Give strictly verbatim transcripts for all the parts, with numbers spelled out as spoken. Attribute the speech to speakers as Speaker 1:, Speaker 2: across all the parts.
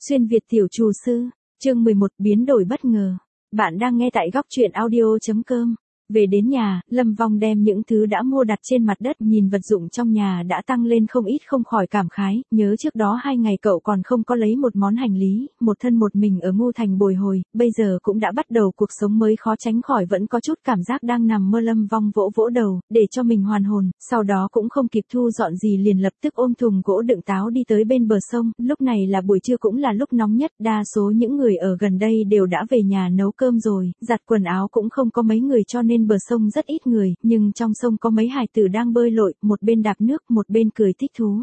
Speaker 1: Xuyên Việt tiểu chủ sư, chương mười một biến đổi bất ngờ. Bạn đang nghe tại góc truyện audio chấm com. Về đến nhà, Lâm Vong đem những thứ đã mua đặt trên mặt đất, nhìn vật dụng trong nhà đã tăng lên không ít, không khỏi cảm khái, nhớ trước đó hai ngày cậu còn không có lấy một món hành lý, một thân một mình ở Ngô Thành bồi hồi, bây giờ cũng đã bắt đầu cuộc sống mới, khó tránh khỏi vẫn có chút cảm giác đang nằm mơ. Lâm Vong vỗ vỗ đầu, để cho mình hoàn hồn, sau đó cũng không kịp thu dọn gì liền lập tức ôm thùng gỗ đựng táo đi tới bên bờ sông. Lúc này là buổi trưa, cũng là lúc nóng nhất, đa số những người ở gần đây đều đã về nhà nấu cơm rồi, giặt quần áo cũng không có mấy người, cho nên bờ sông rất ít người, nhưng trong sông có mấy hài tử đang bơi lội, một bên đạp nước, một bên cười thích thú.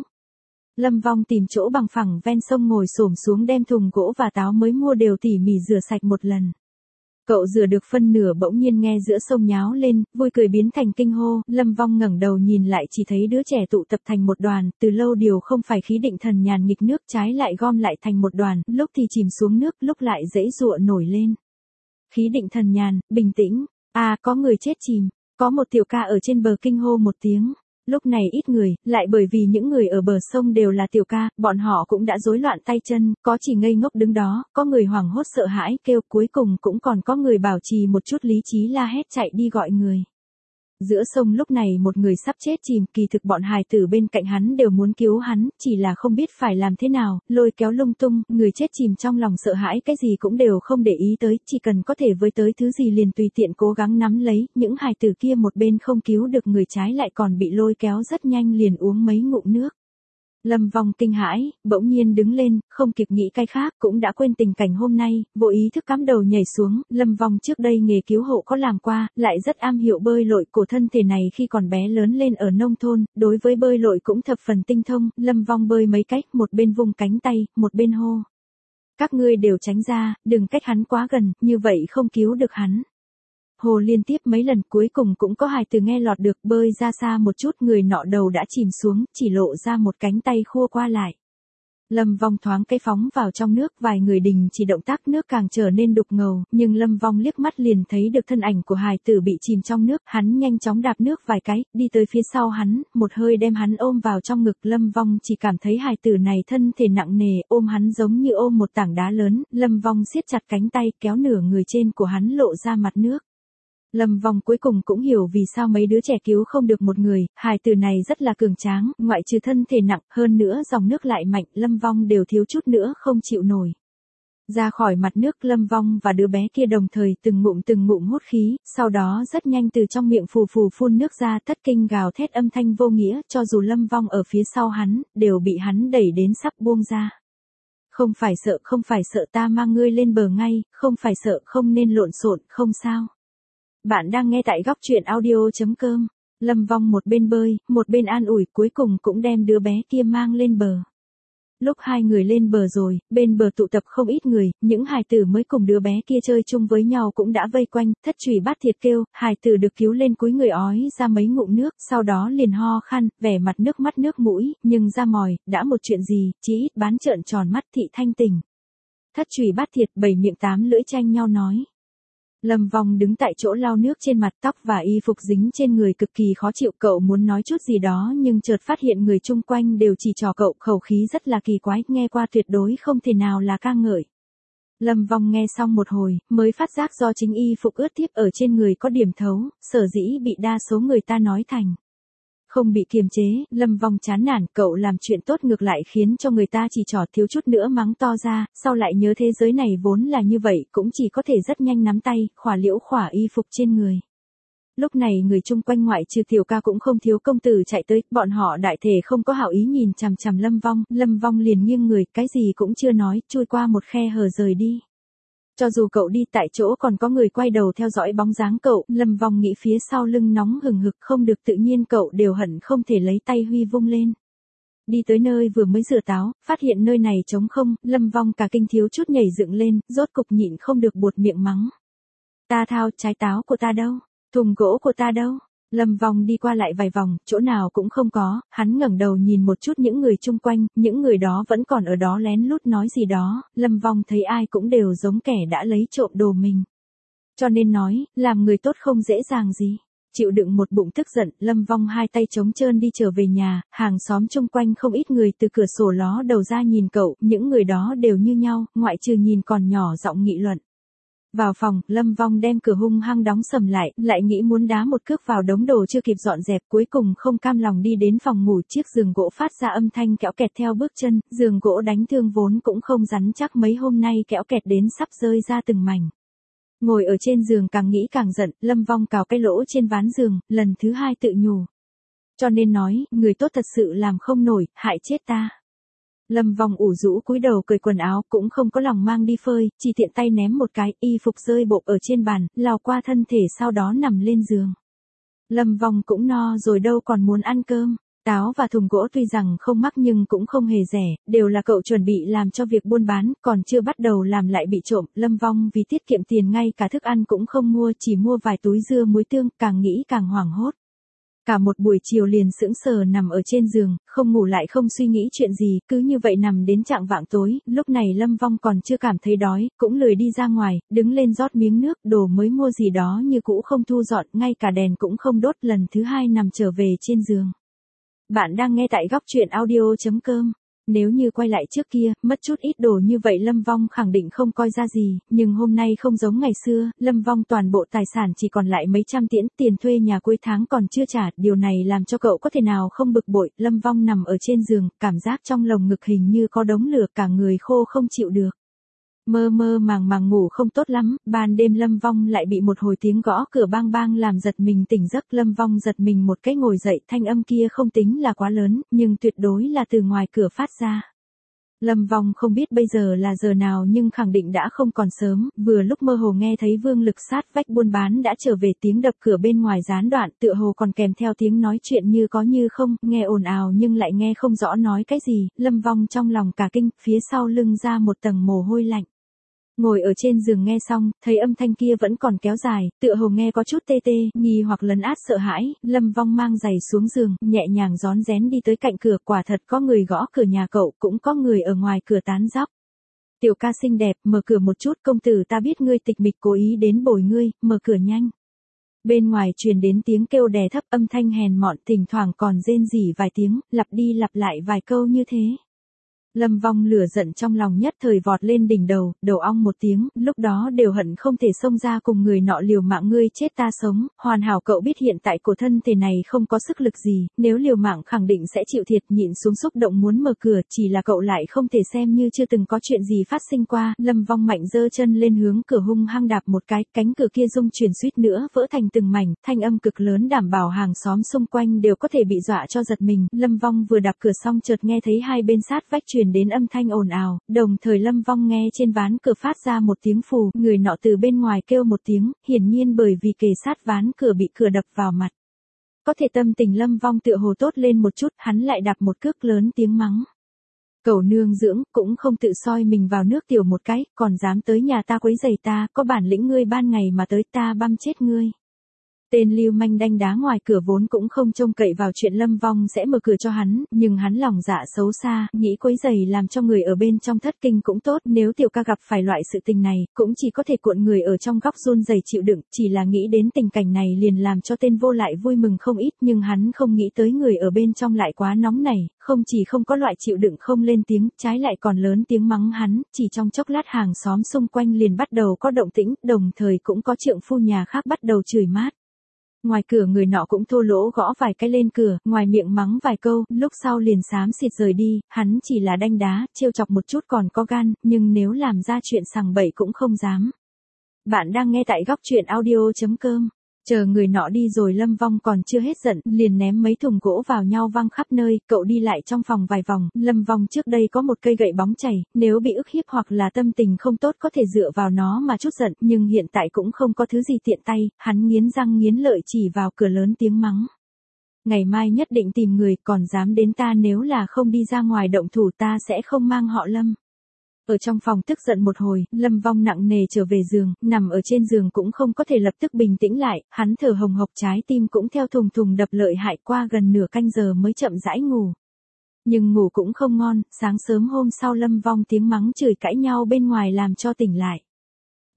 Speaker 1: Lâm Vong tìm chỗ bằng phẳng ven sông ngồi xổm xuống, đem thùng gỗ và táo mới mua đều tỉ mỉ rửa sạch một lần. Cậu rửa được phân nửa, bỗng nhiên nghe giữa sông nháo lên, vui cười biến thành kinh hô. Lâm Vong ngẩng đầu nhìn lại, chỉ thấy đứa trẻ tụ tập thành một đoàn, từ lâu điều không phải khí định thần nhàn nghịch nước, trái lại gom lại thành một đoàn, lúc thì chìm xuống nước, lúc lại giãy giụa nổi lên. Khí định thần nhàn, bình tĩnh. À, có người chết chìm, có một tiểu ca ở trên bờ kinh hô một tiếng. Lúc này ít người, lại bởi vì những người ở bờ sông đều là tiểu ca, bọn họ cũng đã rối loạn tay chân, có chỉ ngây ngốc đứng đó, có người hoảng hốt sợ hãi kêu, cuối cùng cũng còn có người bảo trì một chút lý trí la hét chạy đi gọi người. Giữa sông lúc này một người sắp chết chìm, kỳ thực bọn hài tử bên cạnh hắn đều muốn cứu hắn, chỉ là không biết phải làm thế nào, lôi kéo lung tung, người chết chìm trong lòng sợ hãi, cái gì cũng đều không để ý tới, chỉ cần có thể với tới thứ gì liền tùy tiện cố gắng nắm lấy, những hài tử kia một bên không cứu được người, trái lại còn bị lôi kéo rất nhanh liền uống mấy ngụm nước. Lâm Vong kinh hãi, bỗng nhiên đứng lên, không kịp nghĩ cái khác, cũng đã quên tình cảnh hôm nay, vô ý thức cắm đầu nhảy xuống. Lâm Vong trước đây nghề cứu hộ có làm qua, lại rất am hiểu bơi lội, cổ thân thể này khi còn bé lớn lên ở nông thôn, đối với bơi lội cũng thập phần tinh thông. Lâm Vong bơi mấy cách, một bên vung cánh tay, một bên hô: các ngươi đều tránh ra, đừng cách hắn quá gần, như vậy không cứu được hắn. Hồ liên tiếp mấy lần, cuối cùng cũng có hài tử nghe lọt được, bơi ra xa một chút, người nọ đầu đã chìm xuống, chỉ lộ ra một cánh tay khua qua lại. Lâm Vong thoáng cái phóng vào trong nước, vài người đình chỉ động tác, nước càng trở nên đục ngầu, nhưng Lâm Vong liếc mắt liền thấy được thân ảnh của hài tử bị chìm trong nước, hắn nhanh chóng đạp nước vài cái, đi tới phía sau hắn, một hơi đem hắn ôm vào trong ngực. Lâm Vong chỉ cảm thấy hài tử này thân thể nặng nề, ôm hắn giống như ôm một tảng đá lớn. Lâm Vong siết chặt cánh tay, kéo nửa người trên của hắn lộ ra mặt nước. Lâm Vong cuối cùng cũng hiểu vì sao mấy đứa trẻ cứu không được một người, hài tử này rất là cường tráng, ngoại trừ thân thể nặng, hơn nữa dòng nước lại mạnh, Lâm Vong đều thiếu chút nữa không chịu nổi. Ra khỏi mặt nước, Lâm Vong và đứa bé kia đồng thời từng ngụm từng ngụm hút khí, sau đó rất nhanh từ trong miệng phù phù phun nước ra, thất kinh gào thét âm thanh vô nghĩa, cho dù Lâm Vong ở phía sau hắn, đều bị hắn đẩy đến sắp buông ra. Không phải sợ, không phải sợ, ta mang ngươi lên bờ ngay, không phải sợ, không nên lộn xộn, không sao. Bạn đang nghe tại góc truyện audio chấm com. Lâm Vong một bên bơi, một bên an ủi, cuối cùng cũng đem đứa bé kia mang lên bờ. Lúc hai người lên bờ rồi, bên bờ tụ tập không ít người, những hài tử mới cùng đứa bé kia chơi chung với nhau cũng đã vây quanh, thất trùy bát thiệt kêu, hài tử được cứu lên cúi người ói ra mấy ngụm nước, sau đó liền ho khan, vẻ mặt nước mắt nước mũi, nhưng ra mỏi, đã một chuyện gì, chí ít bán trợn tròn mắt thị thanh tỉnh. Thất trùy bát thiệt bảy miệng tám lưỡi tranh nhau nói. Lâm Vong đứng tại chỗ lau nước trên mặt, tóc và y phục dính trên người cực kỳ khó chịu, cậu muốn nói chút gì đó nhưng chợt phát hiện người chung quanh đều chỉ trò cậu, khẩu khí rất là kỳ quái, nghe qua tuyệt đối không thể nào là ca ngợi. Lâm Vong nghe xong một hồi, mới phát giác do chính y phục ướt tiếp ở trên người có điểm thấu, sở dĩ bị đa số người ta nói thành không bị kiềm chế. Lâm Vong chán nản, cậu làm chuyện tốt ngược lại khiến cho người ta chỉ trỏ, thiếu chút nữa mắng to ra, sau lại nhớ thế giới này vốn là như vậy, cũng chỉ có thể rất nhanh nắm tay, khỏa liễu khỏa y phục trên người. Lúc này người chung quanh ngoại trừ tiểu ca cũng không thiếu công tử chạy tới, bọn họ đại thể không có hảo ý nhìn chằm chằm Lâm Vong, Lâm Vong liền nghiêng người, cái gì cũng chưa nói, chui qua một khe hở rời đi. Cho dù cậu đi tại chỗ còn có người quay đầu theo dõi bóng dáng cậu, Lâm Vong nghĩ phía sau lưng nóng hừng hực, không được tự nhiên, cậu đều hận không thể lấy tay huy vung lên. Đi tới nơi vừa mới rửa táo, phát hiện nơi này trống không, Lâm Vong cả kinh thiếu chút nhảy dựng lên, rốt cục nhịn không được buột miệng mắng. Ta thao, trái táo của ta đâu? Thùng gỗ của ta đâu? Lâm Vong đi qua lại vài vòng, chỗ nào cũng không có, hắn ngẩng đầu nhìn một chút những người chung quanh, những người đó vẫn còn ở đó lén lút nói gì đó, Lâm Vong thấy ai cũng đều giống kẻ đã lấy trộm đồ mình. Cho nên nói, làm người tốt không dễ dàng gì. Chịu đựng một bụng tức giận, Lâm Vong hai tay trống trơn đi trở về nhà, hàng xóm chung quanh không ít người từ cửa sổ ló đầu ra nhìn cậu, những người đó đều như nhau, ngoại trừ nhìn còn nhỏ giọng nghị luận. Vào phòng, Lâm Vong đem cửa hung hăng đóng sầm lại, lại nghĩ muốn đá một cước vào đống đồ chưa kịp dọn dẹp, cuối cùng không cam lòng đi đến phòng ngủ, chiếc giường gỗ phát ra âm thanh kéo kẹt theo bước chân, giường gỗ đánh thương vốn cũng không rắn chắc mấy hôm nay kéo kẹt đến sắp rơi ra từng mảnh. Ngồi ở trên giường càng nghĩ càng giận, Lâm Vong cào cái lỗ trên ván giường, lần thứ hai tự nhủ. Cho nên nói, người tốt thật sự làm không nổi, hại chết ta. Lâm Vong ủ rũ cúi đầu cởi quần áo, cũng không có lòng mang đi phơi, chỉ tiện tay ném một cái, y phục rơi bộp ở trên bàn, lao qua thân thể sau đó nằm lên giường. Lâm Vong cũng no rồi đâu còn muốn ăn cơm. Táo và thùng gỗ tuy rằng không mắc nhưng cũng không hề rẻ, đều là cậu chuẩn bị làm cho việc buôn bán, còn chưa bắt đầu làm lại bị trộm. Lâm Vong vì tiết kiệm tiền ngay cả thức ăn cũng không mua, chỉ mua vài túi dưa muối tương, càng nghĩ càng hoảng hốt. Cả một buổi chiều liền sững sờ nằm ở trên giường, không ngủ lại không suy nghĩ chuyện gì, cứ như vậy nằm đến chạng vạng tối, lúc này Lâm Vong còn chưa cảm thấy đói, cũng lười đi ra ngoài, đứng lên rót miếng nước, đồ mới mua gì đó như cũ không thu dọn, ngay cả đèn cũng không đốt, lần thứ hai nằm trở về trên giường. Bạn đang nghe tại góc truyện audio chấm com. Nếu như quay lại trước kia, mất chút ít đồ như vậy Lâm Vong khẳng định không coi ra gì, nhưng hôm nay không giống ngày xưa, Lâm Vong toàn bộ tài sản chỉ còn lại mấy trăm tiễn, tiền thuê nhà cuối tháng còn chưa trả, điều này làm cho cậu có thể nào không bực bội. Lâm Vong nằm ở trên giường, cảm giác trong lồng ngực hình như có đống lửa, cả người khô không chịu được. Mơ mơ màng màng ngủ không tốt lắm, ban đêm Lâm Vong lại bị một hồi tiếng gõ cửa bang bang làm giật mình tỉnh giấc. Lâm Vong giật mình một cái ngồi dậy, thanh âm kia không tính là quá lớn, nhưng tuyệt đối là từ ngoài cửa phát ra. Lâm Vong không biết bây giờ là giờ nào nhưng khẳng định đã không còn sớm, vừa lúc mơ hồ nghe thấy Vương Lực sát vách buôn bán đã trở về, tiếng đập cửa bên ngoài gián đoạn, tựa hồ còn kèm theo tiếng nói chuyện như có như không, nghe ồn ào nhưng lại nghe không rõ nói cái gì. Lâm Vong trong lòng cả kinh, phía sau lưng ra một tầng mồ hôi lạnh. Ngồi ở trên giường nghe xong, thấy âm thanh kia vẫn còn kéo dài, tựa hồ nghe có chút tê tê, nghi hoặc lấn át sợ hãi, Lâm Vong mang giày xuống giường, nhẹ nhàng rón rén đi tới cạnh cửa, quả thật có người gõ cửa nhà cậu, cũng có người ở ngoài cửa tán dóc. Tiểu ca xinh đẹp, mở cửa một chút, công tử ta biết ngươi tịch mịch cố ý đến bồi ngươi, mở cửa nhanh. Bên ngoài truyền đến tiếng kêu đè thấp, âm thanh hèn mọn, thỉnh thoảng còn rên rỉ vài tiếng, lặp đi lặp lại vài câu như thế. Lâm Vong lửa giận trong lòng nhất thời vọt lên đỉnh đầu, đầu ong một tiếng, lúc đó đều hận không thể xông ra cùng người nọ liều mạng ngươi chết ta sống, hoàn hảo cậu biết hiện tại cổ thân thể này không có sức lực gì, nếu liều mạng khẳng định sẽ chịu thiệt, nhịn xuống xúc động muốn mở cửa, chỉ là cậu lại không thể xem như chưa từng có chuyện gì phát sinh qua. Lâm Vong mạnh giơ chân lên hướng cửa hung hăng đạp một cái, cánh cửa kia rung chuyển suýt nữa vỡ thành từng mảnh, thanh âm cực lớn đảm bảo hàng xóm xung quanh đều có thể bị dọa cho giật mình. Lâm Vong vừa đạp cửa xong chợt nghe thấy hai bên sát vách truyền đến âm thanh ồn ào, đồng thời Lâm Vong nghe trên ván cửa phát ra một tiếng phù, người nọ từ bên ngoài kêu một tiếng, hiển nhiên bởi vì kề sát ván cửa bị cửa đập vào mặt. Có thể tâm tình Lâm Vong tựa hồ tốt lên một chút, hắn lại đạp một cước lớn tiếng mắng. Cẩu nương dưỡng, cũng không tự soi mình vào nước tiểu một cái, còn dám tới nhà ta quấy rầy ta, có bản lĩnh ngươi ban ngày mà tới ta băm chết ngươi. Tên lưu manh đanh đá ngoài cửa vốn cũng không trông cậy vào chuyện Lâm Vong sẽ mở cửa cho hắn, nhưng hắn lòng dạ xấu xa, nghĩ quấy giày làm cho người ở bên trong thất kinh cũng tốt, nếu tiểu ca gặp phải loại sự tình này, cũng chỉ có thể cuộn người ở trong góc run rẩy chịu đựng, chỉ là nghĩ đến tình cảnh này liền làm cho tên vô lại vui mừng không ít, nhưng hắn không nghĩ tới người ở bên trong lại quá nóng nảy, không chỉ không có loại chịu đựng không lên tiếng, trái lại còn lớn tiếng mắng hắn, chỉ trong chốc lát hàng xóm xung quanh liền bắt đầu có động tĩnh, đồng thời cũng có trượng phu nhà khác bắt đầu chửi mát. Ngoài cửa người nọ cũng thô lỗ gõ vài cái lên cửa, ngoài miệng mắng vài câu, lúc sau liền xám xịt rời đi, hắn chỉ là đanh đá, trêu chọc một chút còn có gan, nhưng nếu làm ra chuyện sằng bậy cũng không dám. Bạn đang nghe tại góc truyện audio chấm com. Chờ người nọ đi rồi Lâm Vong còn chưa hết giận, liền ném mấy thùng gỗ vào nhau văng khắp nơi, cậu đi lại trong phòng vài vòng, Lâm Vong trước đây có một cây gậy bóng chảy, nếu bị ức hiếp hoặc là tâm tình không tốt có thể dựa vào nó mà chút giận, nhưng hiện tại cũng không có thứ gì tiện tay, hắn nghiến răng nghiến lợi chỉ vào cửa lớn tiếng mắng. Ngày mai nhất định tìm người, còn dám đến ta nếu là không đi ra ngoài động thủ ta sẽ không mang họ Lâm. Ở trong phòng tức giận một hồi, Lâm Vong nặng nề trở về giường, nằm ở trên giường cũng không có thể lập tức bình tĩnh lại, hắn thở hồng hộc trái tim cũng theo thùng thùng đập lợi hại, qua gần nửa canh giờ mới chậm rãi ngủ. Nhưng ngủ cũng không ngon, sáng sớm hôm sau Lâm Vong tiếng mắng chửi cãi nhau bên ngoài làm cho tỉnh lại.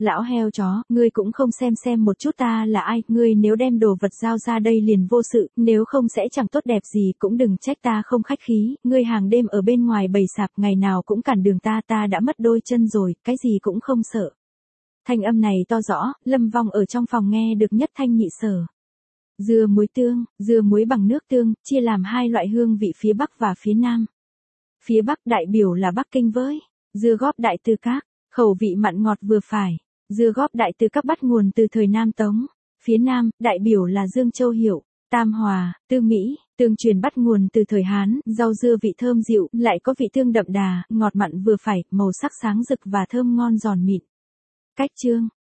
Speaker 1: Lão heo chó, ngươi cũng không xem xem một chút ta là ai, ngươi nếu đem đồ vật giao ra đây liền vô sự, nếu không sẽ chẳng tốt đẹp gì, cũng đừng trách ta không khách khí, ngươi hàng đêm ở bên ngoài bày sạp, ngày nào cũng cản đường ta, ta đã mất đôi chân rồi, cái gì cũng không sợ. Thanh âm này to rõ, Lâm Vong ở trong phòng nghe được nhất thanh nhị sở. Dưa muối tương, dưa muối bằng nước tương, chia làm hai loại hương vị phía Bắc và phía Nam. Phía Bắc đại biểu là Bắc Kinh với dưa góp Đại Từ Các, khẩu vị mặn ngọt vừa phải. Dưa góp Đại Từ Các bắt nguồn từ thời Nam Tống. Phía Nam, đại biểu là Dương Châu Hiệu, Tam Hòa, Tư Mỹ, tương truyền bắt nguồn từ thời Hán, rau dưa vị thơm dịu, lại có vị tương đậm đà, ngọt mặn vừa phải, màu sắc sáng rực và thơm ngon giòn mịn. Cách chương